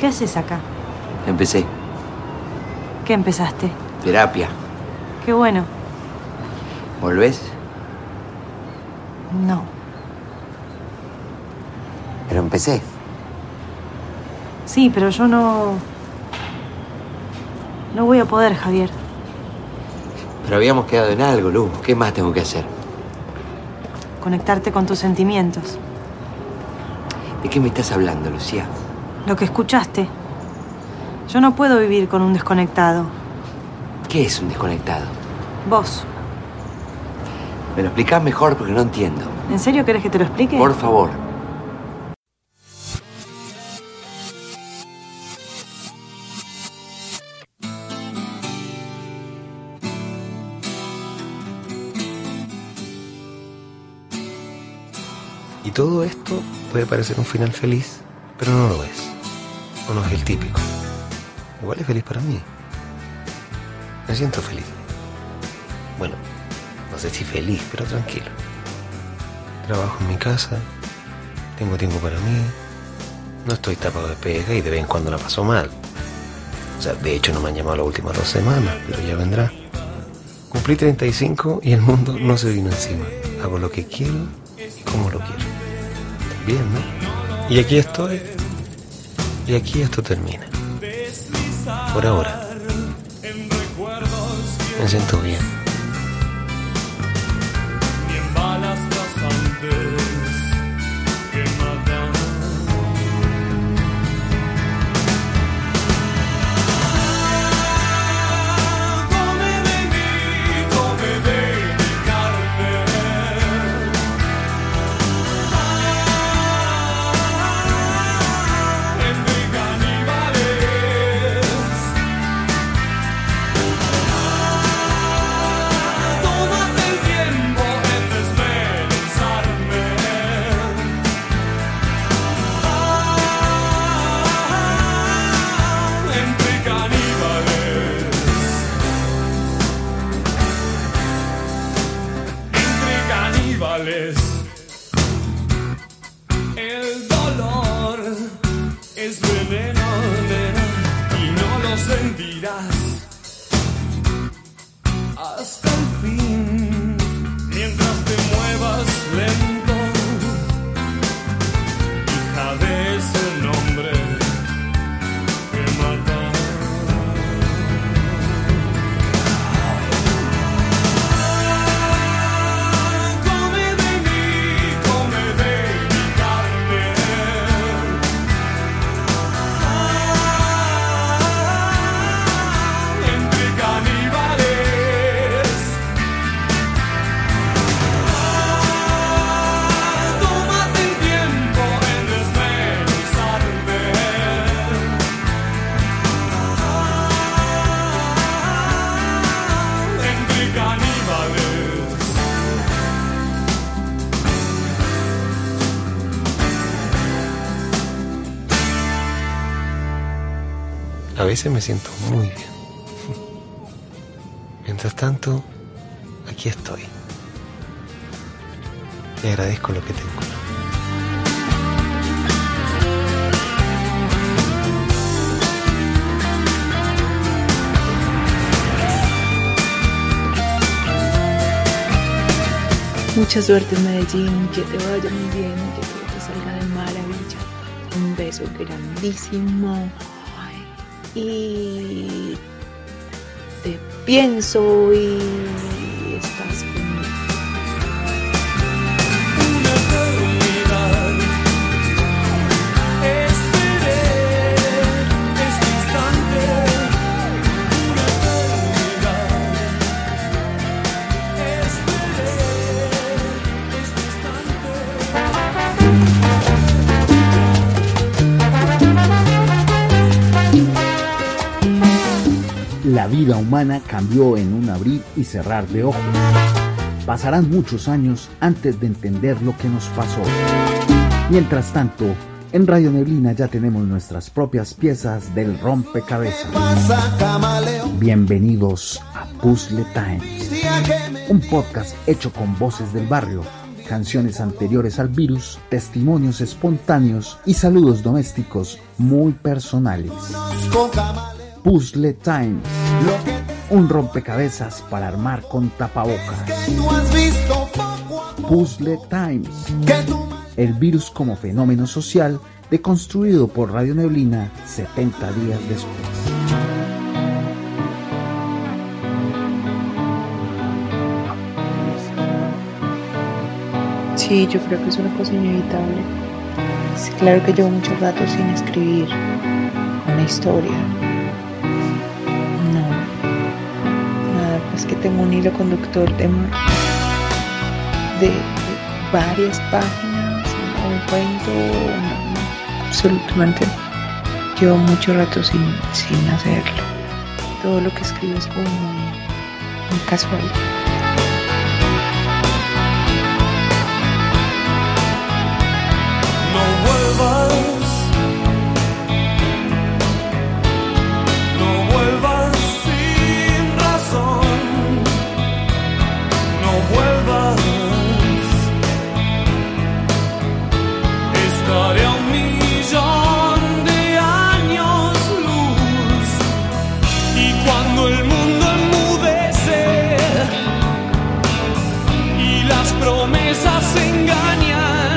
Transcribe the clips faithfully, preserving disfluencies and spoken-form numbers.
¿Qué haces acá? Empecé. ¿Qué empezaste? Terapia. Qué bueno. ¿Volvés? No. Pero empecé. Sí, pero yo no... No voy a poder, Javier. Pero habíamos quedado en algo, Luz. ¿Qué más tengo que hacer? Conectarte con tus sentimientos. ¿De qué me estás hablando, Lucía? Lo que escuchaste. Yo no puedo vivir con un desconectado. ¿Qué es un desconectado? Vos. ¿Me lo explicás mejor? Porque no entiendo. ¿En serio querés que te lo explique? Por favor. Y todo esto puede parecer un final feliz, pero no lo es. O no es el típico. Igual es feliz para mí. Me siento feliz. Bueno, no sé si feliz, pero tranquilo. Trabajo en mi casa, tengo tiempo para mí, no estoy tapado de pega y de vez en cuando la paso mal. O sea, de hecho no me han llamado las últimas dos semanas, pero ya vendrá. Cumplí treinta y cinco y el mundo no se vino encima. Hago lo que quiero y como lo quiero. Bien, ¿no? Y aquí estoy. Y aquí esto termina. Por ahora. Me siento bien. El dolor es veneno, nena, y no lo sentirás hasta el fin. Mientras te muevas lento, hija de ese nombre que mata. A veces me siento muy bien. Mientras tanto, aquí estoy. Y agradezco lo que tengo. Mucha suerte en Medellín, que te vaya muy bien, que todo te salga de maravilla. Un beso grandísimo. Y te pienso y estás conmigo. Una eternidad esperé este instante. Una eternidad esperé este La vida humana cambió en un abrir y cerrar de ojos. Pasarán muchos años antes de entender lo que nos pasó. Mientras tanto, en Radio Neblina ya tenemos nuestras propias piezas del rompecabezas. Bienvenidos a Puzzle Times, un podcast hecho con voces del barrio canciones anteriores al virus, testimonios espontáneos y saludos domésticos muy personales. Puzzle Times, un rompecabezas para armar con tapabocas. Puzzle Times, el virus como fenómeno social deconstruido por Radio Neblina setenta días después. Sí, yo creo que es una cosa inevitable. Es claro que llevo mucho rato sin escribir una historia. No, nada, pues que tengo un hilo conductor de, de, de varias páginas, un cuento, no, no, absolutamente. Llevo mucho rato sin, sin hacerlo. Todo lo que escribo es como muy, muy casual. No vuelvas sin razón, no vuelvas. Estaré a un millón de años luz, y cuando el mundo enmudece y las promesas se engañan,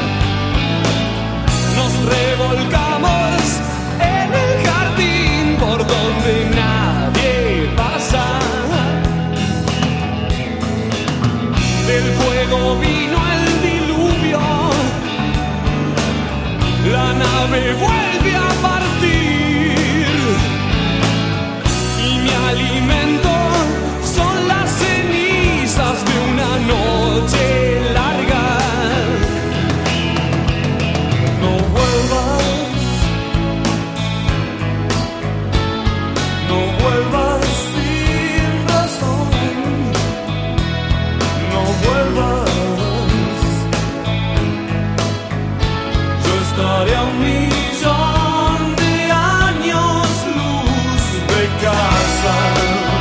nos revolcamos en el jardín por donde nadie pasa. Del fuego vino el diluvio, la nave vuelve a partir, y mi alimento son las cenizas de una noche larga. No vuelvas, no vuelvas sin razón, no vuelvas. Yo estaré a un millón de años luz de casa.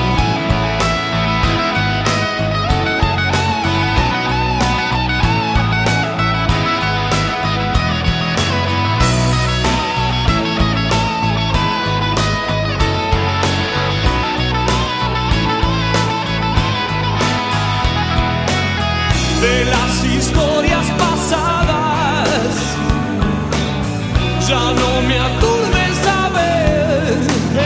De las historias pasadas ya no me aturde saber.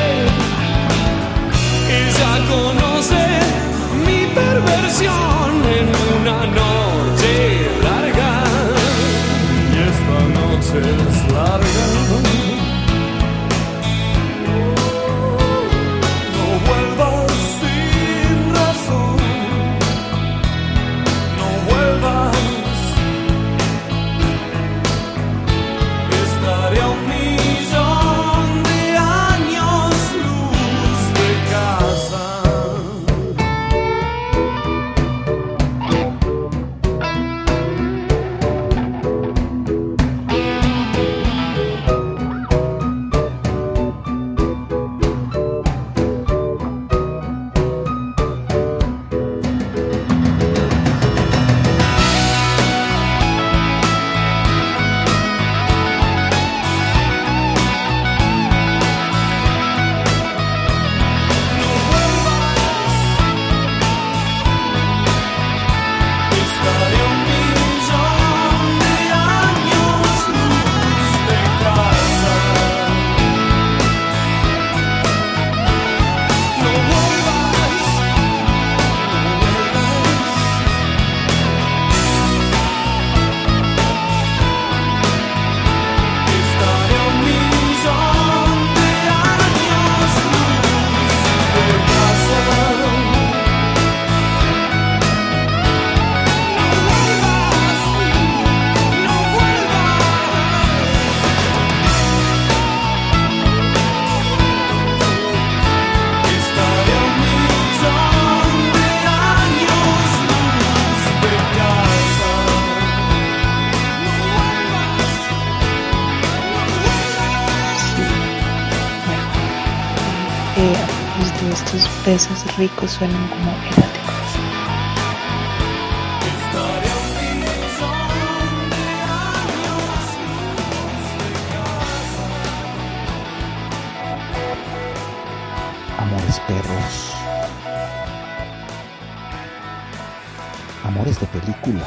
Ella conoce mi perversión en una noche larga, y esta noche es larga. No vuelvas sin razón, no vuelvas. Estaré a un millón de años luz de casa. Eh, pues de estos besos ricos suenan como eróticos. Estaré a un Amores perros. Amores de película.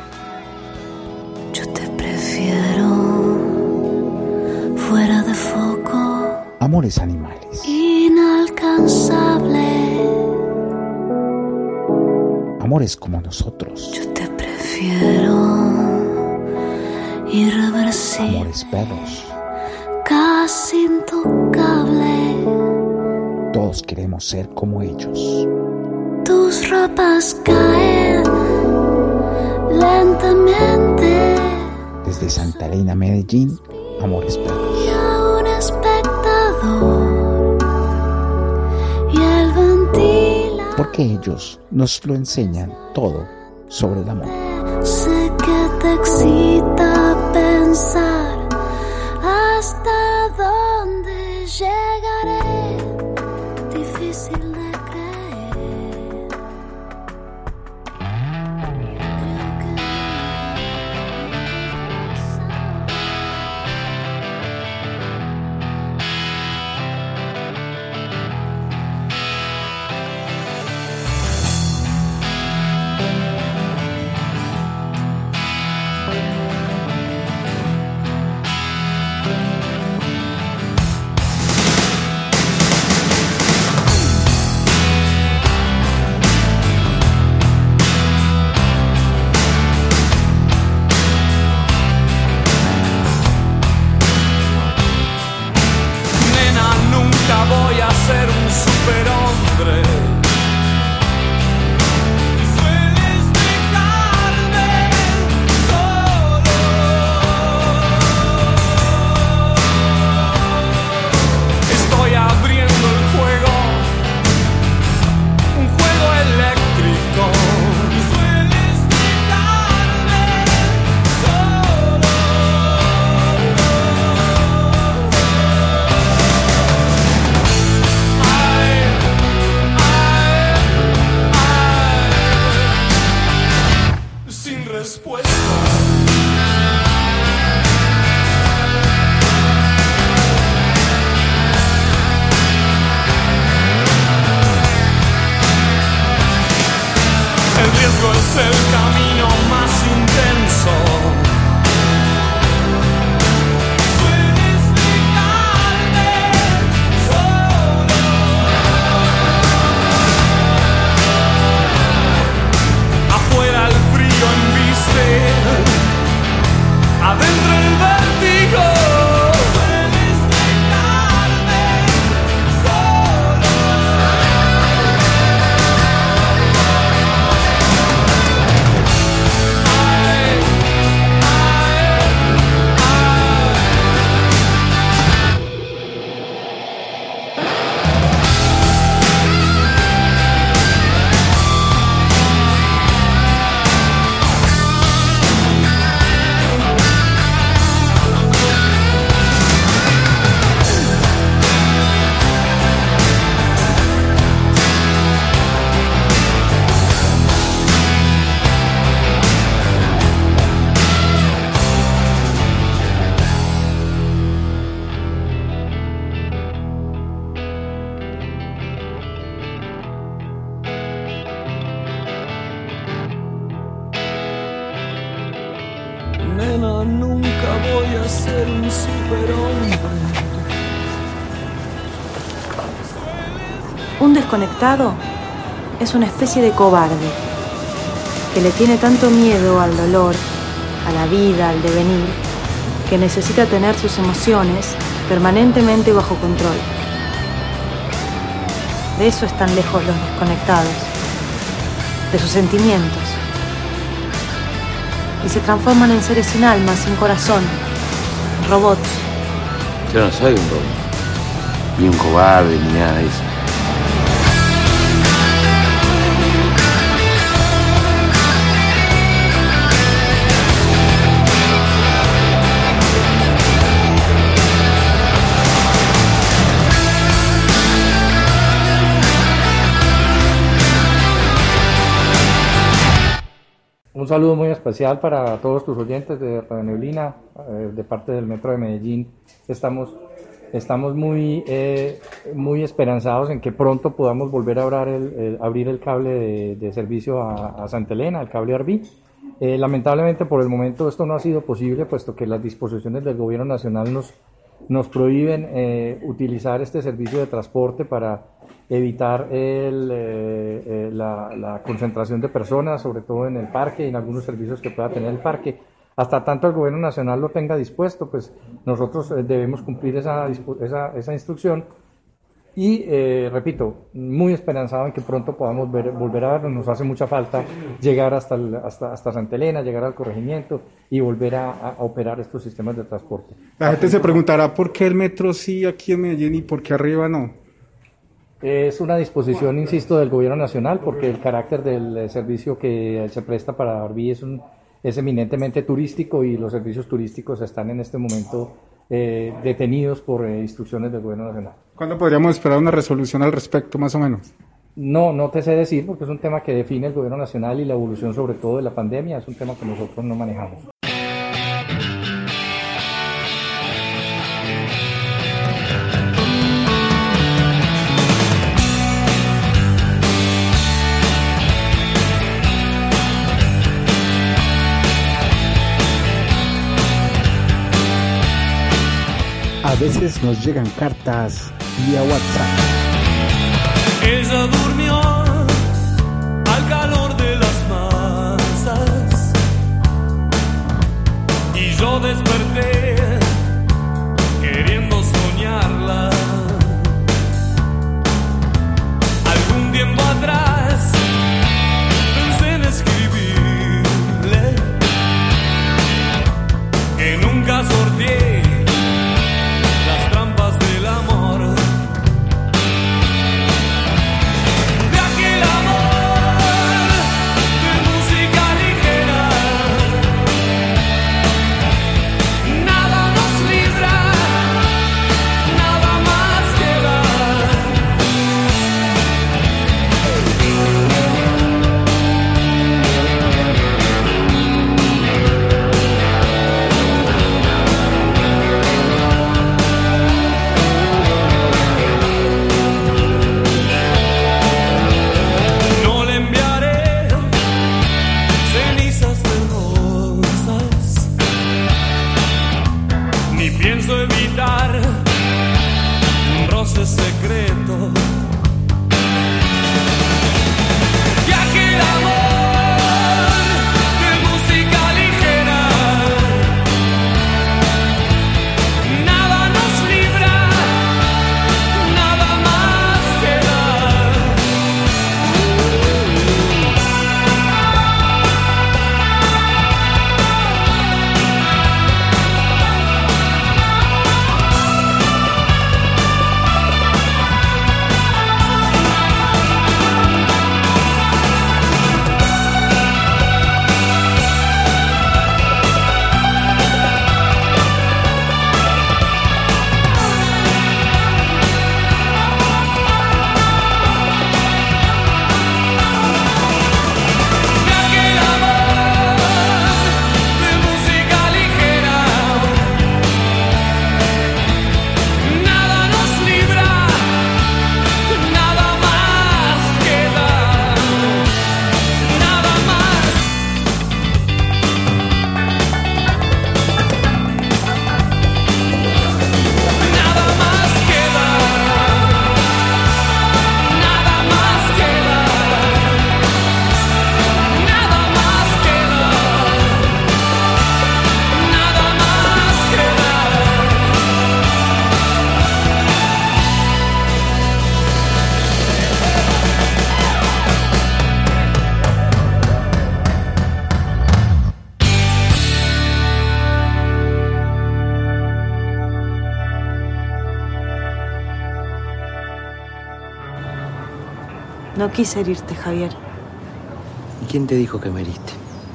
Yo te prefiero fuera de foco. Amores animales. Inalcanzable. Amores como nosotros. Yo te prefiero irreversible. Amores perros. Casi intocable. Todos queremos ser como ellos. Tus ropas caen lentamente. Desde Santa Elena, Medellín, Amores perros. Y a un espectador. Y el ventilador. Porque ellos nos lo enseñan todo sobre el amor. Sé que te excita pensar hasta dónde llegaré. Difícil de creer. Creo que Nena, nunca voy a ser un superhombre. Y sueles dejarme solo. Estoy abriendo el juego, un juego eléctrico. Y sueles dejarme solo. Ay, ay, ay, sin respuesta. El riesgo es el camino más intenso. Puedes dejarme solo. Afuera el frío embiste, adentro el vértigo. Puedes dejarme solo. Ay, nena, nunca voy a ser un superhombre. Un desconectado es una especie de cobarde que le tiene tanto miedo al dolor, a la vida, al devenir, que necesita tener sus emociones permanentemente bajo control. De eso están lejos los desconectados, de sus sentimientos. Y se transforman en seres sin alma, sin corazón, robots. Yo no soy un robot, ni un cobarde, ni nada de eso. Un saludo muy especial para todos tus oyentes de Radio Neblina, eh, de parte del Metro de Medellín. Estamos estamos muy, eh, muy esperanzados en que pronto podamos volver a abrir el, el, abrir el cable de, de servicio a, a Santa Elena, el cable Arví. Eh, lamentablemente por el momento esto no ha sido posible, puesto que las disposiciones del gobierno nacional nos, nos prohíben eh, utilizar este servicio de transporte para evitar el, eh, eh, la, la concentración de personas, sobre todo en el parque y en algunos servicios que pueda tener el parque. Hasta tanto el gobierno nacional lo tenga dispuesto, pues nosotros eh, debemos cumplir esa, esa, esa instrucción. Y, eh, repito, muy esperanzado en que pronto podamos ver, volver a vernos. Nos hace mucha falta llegar hasta, el, hasta, hasta Santa Elena, llegar al corregimiento y volver a, a operar estos sistemas de transporte. La gente se preguntará por qué el metro sí aquí en Medellín y por qué arriba no. Es una disposición, insisto, del gobierno nacional, porque el carácter del servicio que se presta para Arví es, un, es eminentemente turístico y los servicios turísticos están en este momento eh, detenidos por eh, instrucciones del gobierno nacional. ¿Cuándo podríamos esperar una resolución al respecto, más o menos? No, no te sé decir, porque es un tema que define el gobierno nacional y la evolución sobre todo de la pandemia, es un tema que nosotros no manejamos. A veces nos llegan cartas vía WhatsApp. Ella durmió al calor de las masas y yo desperté queriendo soñarla. Algún tiempo atrás pensé en escribirle que nunca sorteé las trampas del amor. De aquel amor de música ligera, nada nos libra, nada más queda. No le enviaré cenizas de rosas, ni pienso evitar un roce secreto. De aquel amor de música ligera, nada nos libra, nada más queda. De aquel amor de música ligera, nada nos libra, nada más queda, nada más. Nada más queda, nada más queda, nada más queda, nada más queda. No quise herirte, Javier. ¿Y quién te dijo que me heriste?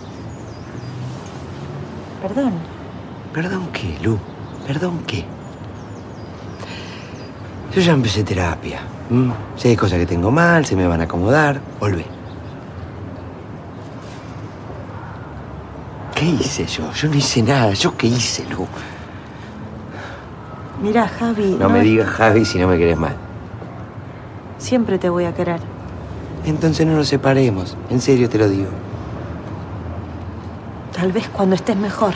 Perdón. ¿Perdón qué, Lu? ¿Perdón qué? Yo ya empecé terapia. ¿m? Si hay cosas que tengo mal, se me van a acomodar. Volvé. ¿Qué hice yo? Yo no hice nada. ¿Yo qué hice, Lu? Mira, Javi... No me digas Javi si no me querés más. Siempre te voy a querer. Entonces no nos separemos. En serio te lo digo. Tal vez cuando estés mejor.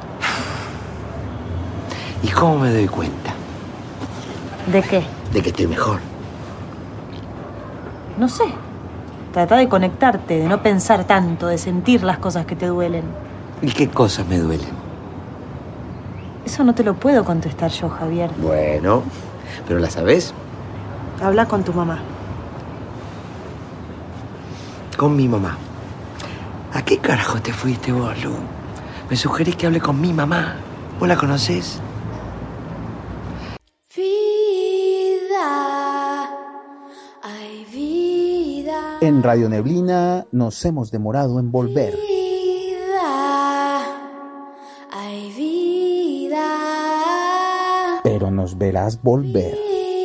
¿Y cómo me doy cuenta? ¿De qué? De que estoy mejor. No sé. Trata de conectarte, de no pensar tanto, de sentir las cosas que te duelen. ¿Y qué cosas me duelen? Eso no te lo puedo contestar yo, Javier. Bueno, ¿pero la sabés? Habla con tu mamá. Con mi mamá. ¿A qué carajo te fuiste vos, Lu? Me sugerís que hable con mi mamá. ¿Vos la conocés? Vida, ay vida. En Radio Neblina nos hemos demorado en volver. Vida, ay vida. Pero nos verás volver.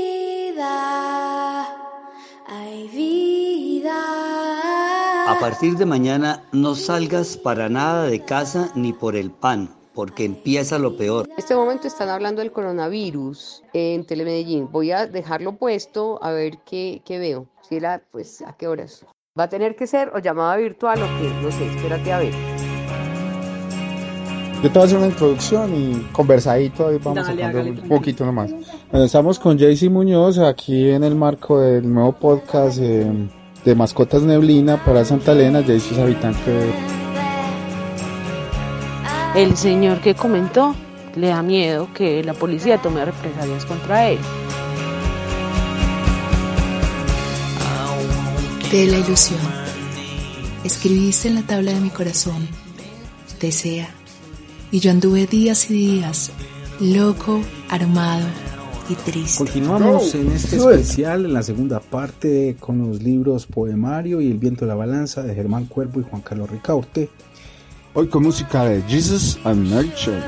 Vida, ay vida. A partir de mañana no salgas para nada de casa ni por el pan, porque empieza lo peor. En este momento están hablando del coronavirus en Telemedellín. Voy a dejarlo puesto a ver qué, qué veo. Si era, pues, ¿a qué horas? Va a tener que ser o llamada virtual o qué, no sé, espérate a ver. Yo te voy a hacer una introducción y conversadito ahí vamos Dale, sacando hágale, un poquito nomás. Bueno, estamos con Jaycee Muñoz aquí en el marco del nuevo podcast eh, de Mascotas Neblina para Santa Elena. Jaycee es habitante de... El señor que comentó le da miedo que la policía tome represalias contra él. De la ilusión. Escribiste en la tabla de mi corazón. Desea. Y yo anduve días y días, loco, armado y triste. Continuamos en este especial, en la segunda parte, con los libros Poemario y El viento de la balanza de Germán Cuervo y Juan Carlos Ricaurte. Hoy con música de Jesus and Nurture.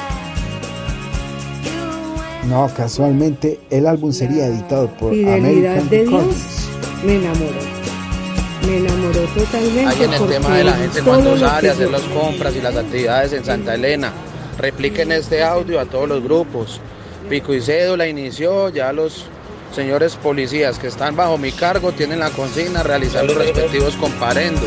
No, casualmente el álbum sería editado por Fidelidad American de Dios Records. me enamoró. Me enamoró totalmente. Hay en el porque tema de la gente todo cuando lo sale que a hacer yo- las compras y las actividades en Santa Elena. Repliquen este audio a todos los grupos. Pico y Cédula inició, ya los señores policías que están bajo mi cargo tienen la consigna de realizar los respectivos comparendos.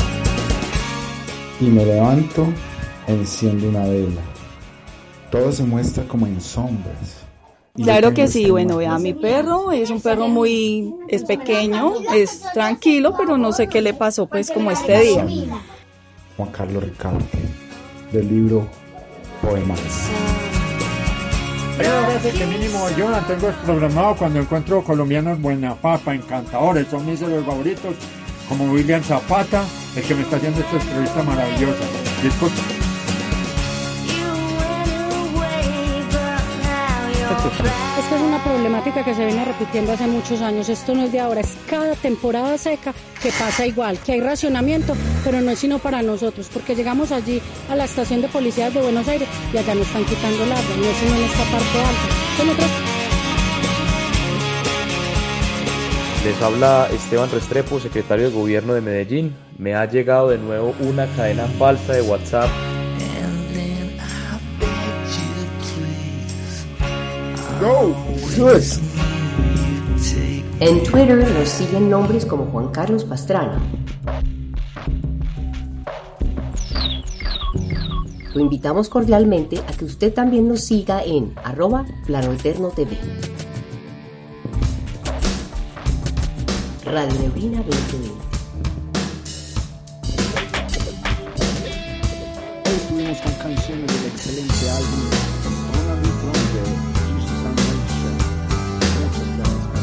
Y me levanto, enciendo una vela. Todo se muestra como en sombras. Y Claro yo que tengo sí, este bueno, mar- vea, mi perro es un perro muy, es pequeño, es tranquilo, pero no sé qué le pasó pues como este día. Juan Carlos Ricaurte, del libro Poemario. Hay veces que mínimo yo la tengo programado cuando encuentro colombianos buena papa, encantadores, son mis héroes favoritos, como William Zapata, el que me está haciendo esta entrevista maravillosa. Disculpe. Es que es una problemática que se viene repitiendo hace muchos años. Esto no es de ahora, es cada temporada seca que pasa igual, que hay racionamiento, pero no es sino para nosotros, porque llegamos allí a la estación de policía de Buenos Aires y allá nos están quitando el agua, no es sino en esta parte alta. Son otras... Les habla Esteban Restrepo, secretario de Gobierno de Medellín. Me ha llegado de nuevo una cadena falsa de WhatsApp. Go. En Twitter nos siguen nombres como Juan Carlos Pastrana. Lo invitamos cordialmente a que usted también nos siga en arroba Plano Eterno T V. Radio Neblina veinte veinte. Hoy estuvimos con canciones del excelente álbum Ronald D. Trump de Jesus and Nurture. Muchas gracias por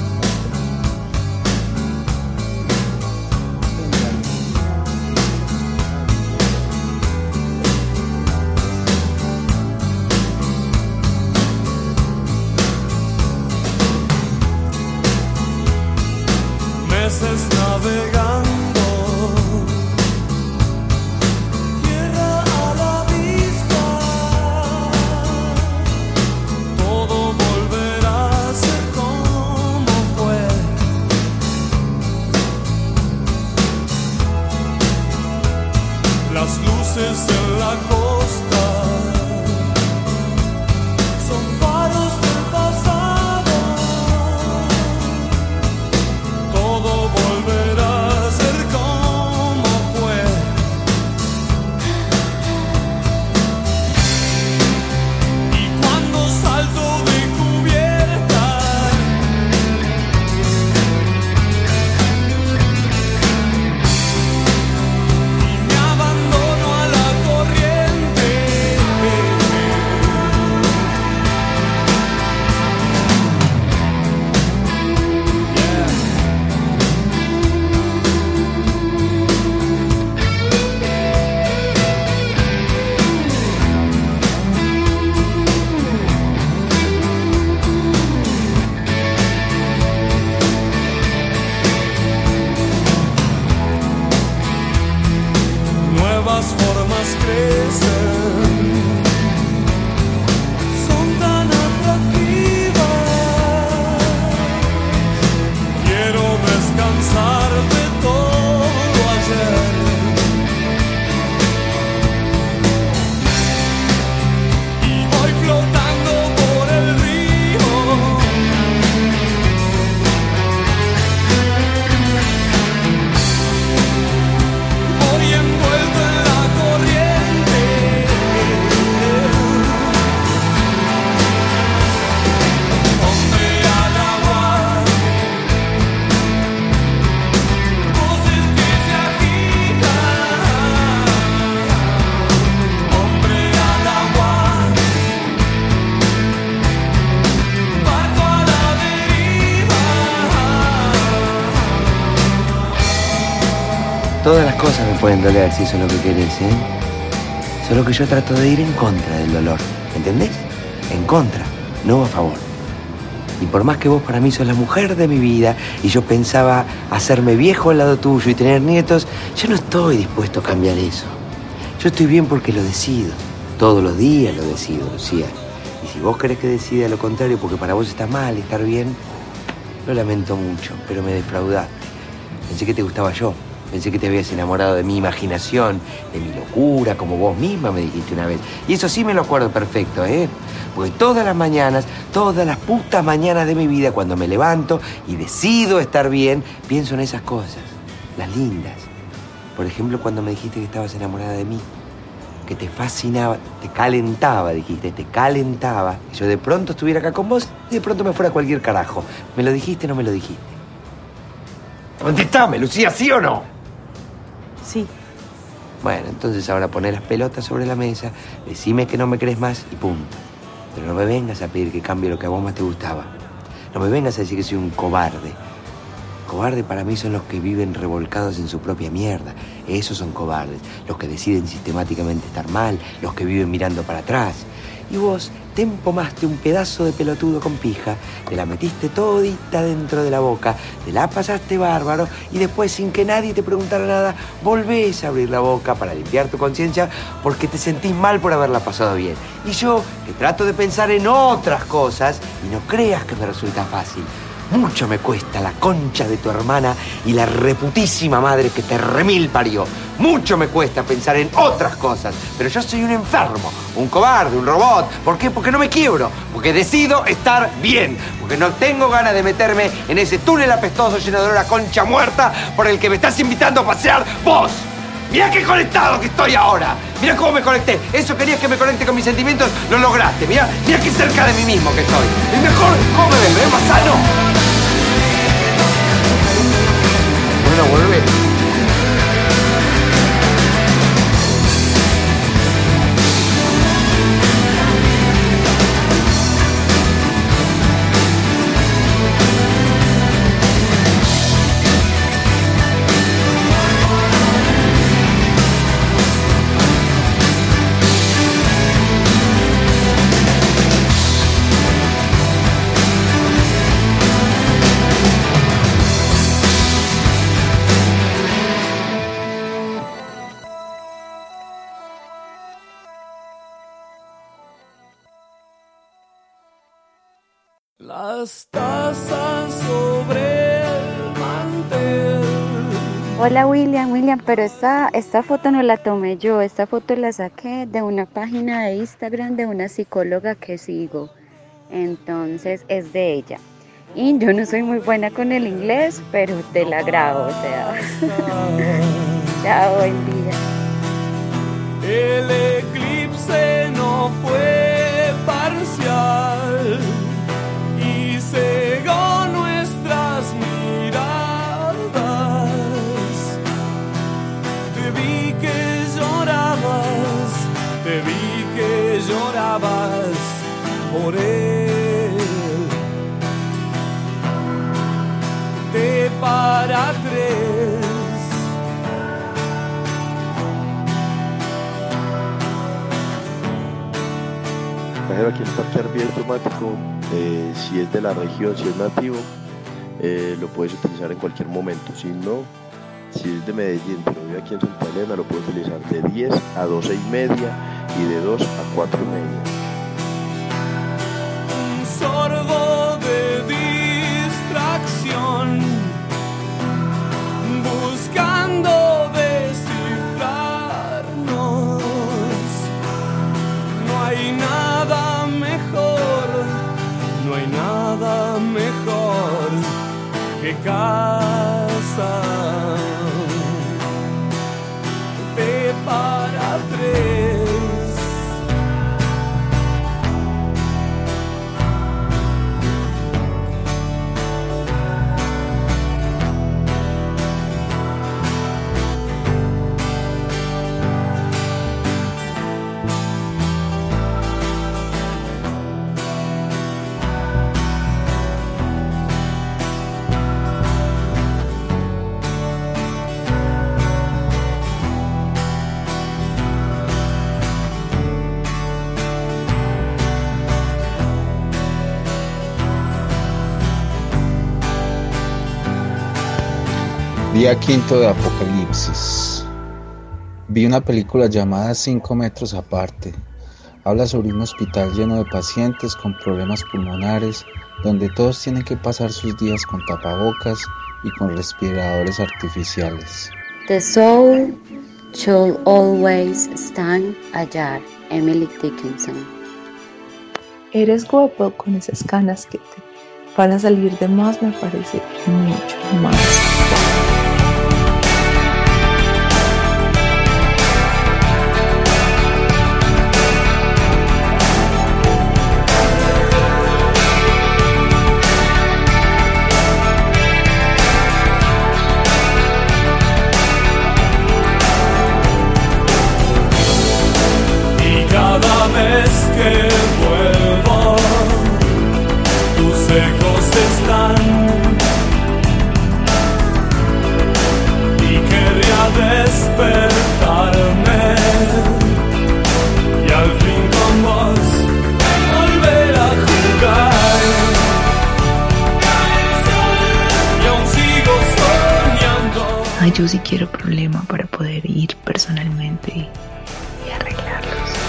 Meses navegando, tierra a la vista, todo volverá a ser como fue. Las luces en la costa son faros del Todas las cosas me pueden doler si eso es lo que querés, ¿eh? Solo que yo trato de ir en contra del dolor, ¿entendés? En contra, no a favor. Y por más que vos para mí sos la mujer de mi vida y yo pensaba hacerme viejo al lado tuyo y tener nietos, yo no estoy dispuesto a cambiar eso. Yo estoy bien porque lo decido. Todos los días lo decido, Lucía. Y si vos querés que decida lo contrario porque para vos está mal estar bien, lo lamento mucho, pero me defraudaste. Pensé que te gustaba yo. Pensé que te habías enamorado de mi imaginación, de mi locura, como vos misma me dijiste una vez. Y eso sí me lo acuerdo perfecto, ¿eh? Porque todas las mañanas, todas las putas mañanas de mi vida, cuando me levanto y decido estar bien, pienso en esas cosas, las lindas. Por ejemplo, cuando me dijiste que estabas enamorada de mí, que te fascinaba, te calentaba, dijiste, te calentaba. Que yo de pronto estuviera acá con vos y de pronto me fuera a cualquier carajo. ¿Me lo dijiste o no me lo dijiste? Contestame, Lucía, ¿sí o no? Sí. Bueno, entonces ahora poné las pelotas sobre la mesa, decime que no me crees más y punto. Pero no me vengas a pedir que cambie lo que a vos más te gustaba. No me vengas a decir que soy un cobarde. Cobarde para mí son los que viven revolcados en su propia mierda. Esos son cobardes. Los que deciden sistemáticamente estar mal, los que viven mirando para atrás. Y vos te empomaste un pedazo de pelotudo con pija, te la metiste todita dentro de la boca, te la pasaste bárbaro y después, sin que nadie te preguntara nada, volvés a abrir la boca para limpiar tu conciencia porque te sentís mal por haberla pasado bien. Y yo, que trato de pensar en otras cosas, y no creas que me resulta fácil. Mucho me cuesta la concha de tu hermana y la reputísima madre que te remil parió. Mucho me cuesta pensar en otras cosas. Pero yo soy un enfermo, un cobarde, un robot. ¿Por qué? Porque no me quiebro. Porque decido estar bien. Porque no tengo ganas de meterme en ese túnel apestoso lleno de olor a concha muerta por el que me estás invitando a pasear vos. Mirá qué conectado que estoy ahora. Mirá cómo me conecté. Eso querías que me conecte con mis sentimientos, lo lograste. Mirá, mirá qué cerca de mí mismo que estoy. Y mejor, ¿cómo me ves? ¿Me ves más sano? Bueno, vuelve. Las tazas sobre el mantel. Hola William, William, pero esta, esta foto no la tomé yo, esta foto la saqué de una página de Instagram de una psicóloga que sigo, entonces es de ella. Y yo no soy muy buena con el inglés, pero te la grabo, o sea. Chao, buen día. El eclipse no fue parcial. Cegó nuestras miradas. Te vi que llorabas, te vi que llorabas por él. De para tres. Pasajero aquí en el Parque Arby automático. Eh, si es de la región, si es nativo, eh, lo puedes utilizar en cualquier momento. Si no, si es de Medellín, pero vive aquí en Santa Elena, lo puedes utilizar de diez a doce y media y de dos a cuatro y media. Un sorbo de distracción, buscando descifrarnos. No hay nada mejor. No hay nada mejor que casa de para tres. Día quinto de Apocalipsis. Vi una película llamada Cinco metros aparte. Habla sobre un hospital lleno de pacientes con problemas pulmonares, donde todos tienen que pasar sus días con tapabocas y con respiradores artificiales. The soul should always stand ajar. Emily Dickinson. Eres guapo con esas canas que te van a salir de más, me parece mucho más guapo. Cada vez que vuelvo, tus ecos están y querría despertarme y al fin con vos volver a jugar y aún sigo soñando. Ay, yo sí quiero problema para poder ir personalmente y, y arreglarlos.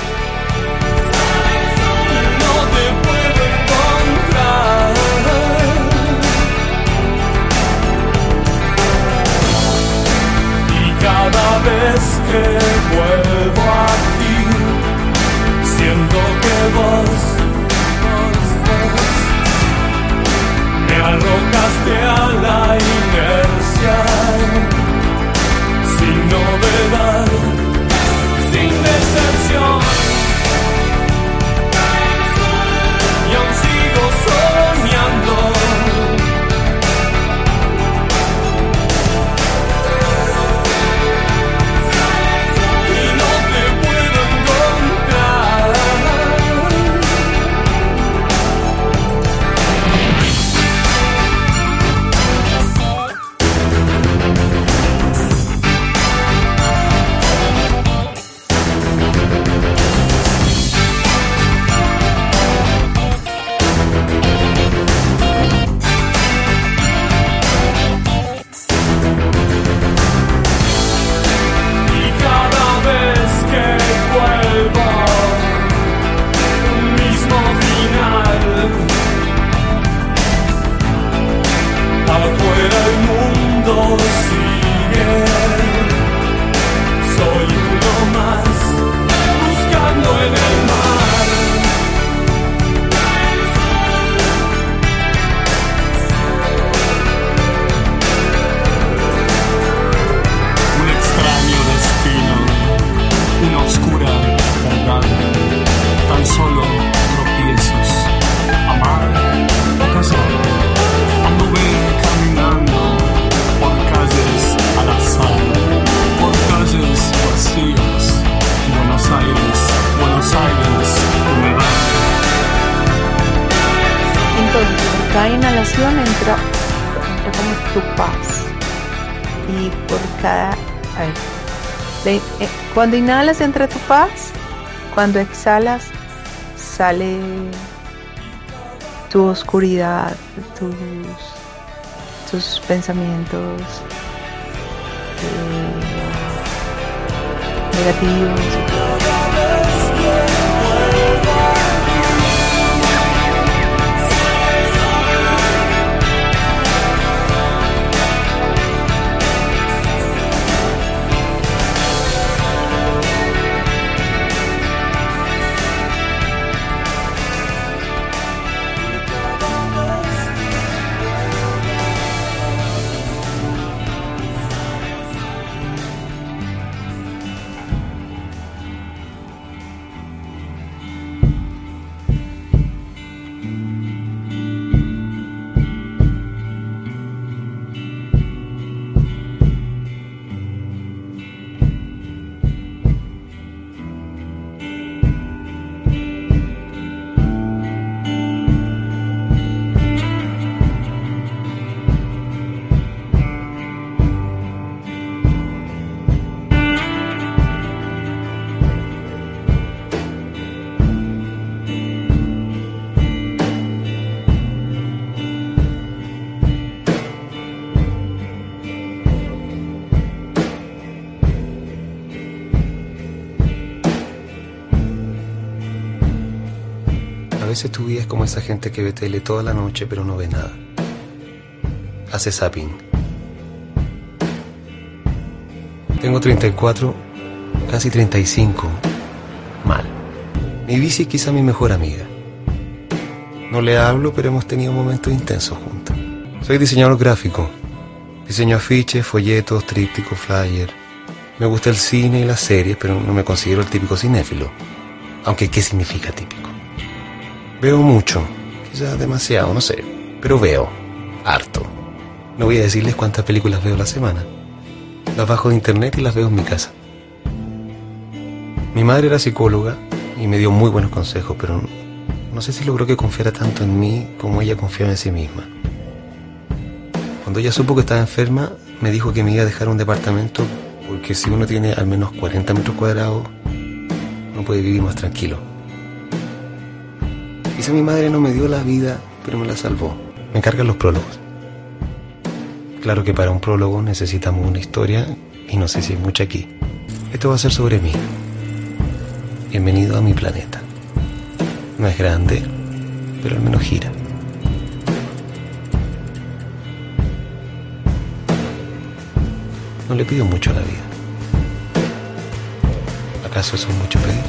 Cada vez que vuelvo aquí, siento que vos, vos, vos me arrojaste a la inercia, sin novedad, sin decepción, y aún sigo soñando. Cada inhalación entra, entra como tu paz. Y por cada... A ver, de, eh, cuando inhalas entra tu paz, cuando exhalas sale tu oscuridad, tus, tus pensamientos eh, negativos. veces tu vida es como esa gente que ve tele toda la noche pero no ve nada. Hace zapping. Tengo treinta y cuatro, casi treinta y cinco. Mal. Mi bici es quizá mi mejor amiga. No le hablo, pero hemos tenido momentos intensos juntos. Soy diseñador gráfico. Diseño afiches, folletos, trípticos, flyers. Me gusta el cine y las series, pero no me considero el típico cinéfilo. Aunque, ¿qué significa típico? Veo mucho, quizás demasiado, no sé, pero veo, harto. No voy a decirles cuántas películas veo a la semana. Las bajo de internet y las veo en mi casa. Mi madre era psicóloga y me dio muy buenos consejos, pero no sé si logró que confiara tanto en mí como ella confiaba en sí misma. Cuando ella supo que estaba enferma, me dijo que me iba a dejar un departamento porque si uno tiene al menos cuarenta metros cuadrados, no puede vivir más tranquilo. Quizá mi madre no me dio la vida, pero me la salvó. Me encargan los prólogos. Claro que para un prólogo necesitamos una historia y no sé si hay mucha aquí. Esto va a ser sobre mí. Bienvenido a mi planeta. No es grande, pero al menos gira. No le pido mucho a la vida. ¿Acaso eso es mucho pedir?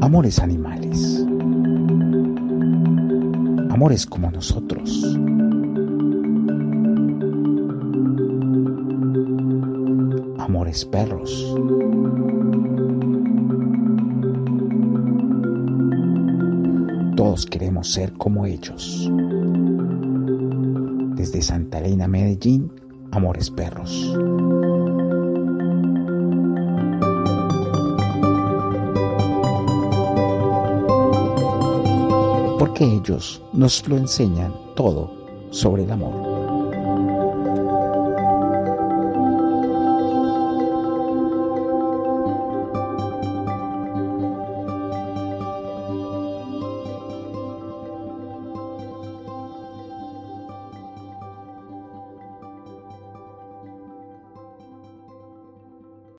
amores animales, amores como nosotros, amores perros, todos queremos ser como ellos. Desde Santa Elena, Medellín, amores perros. Porque ellos nos lo enseñan todo sobre el amor.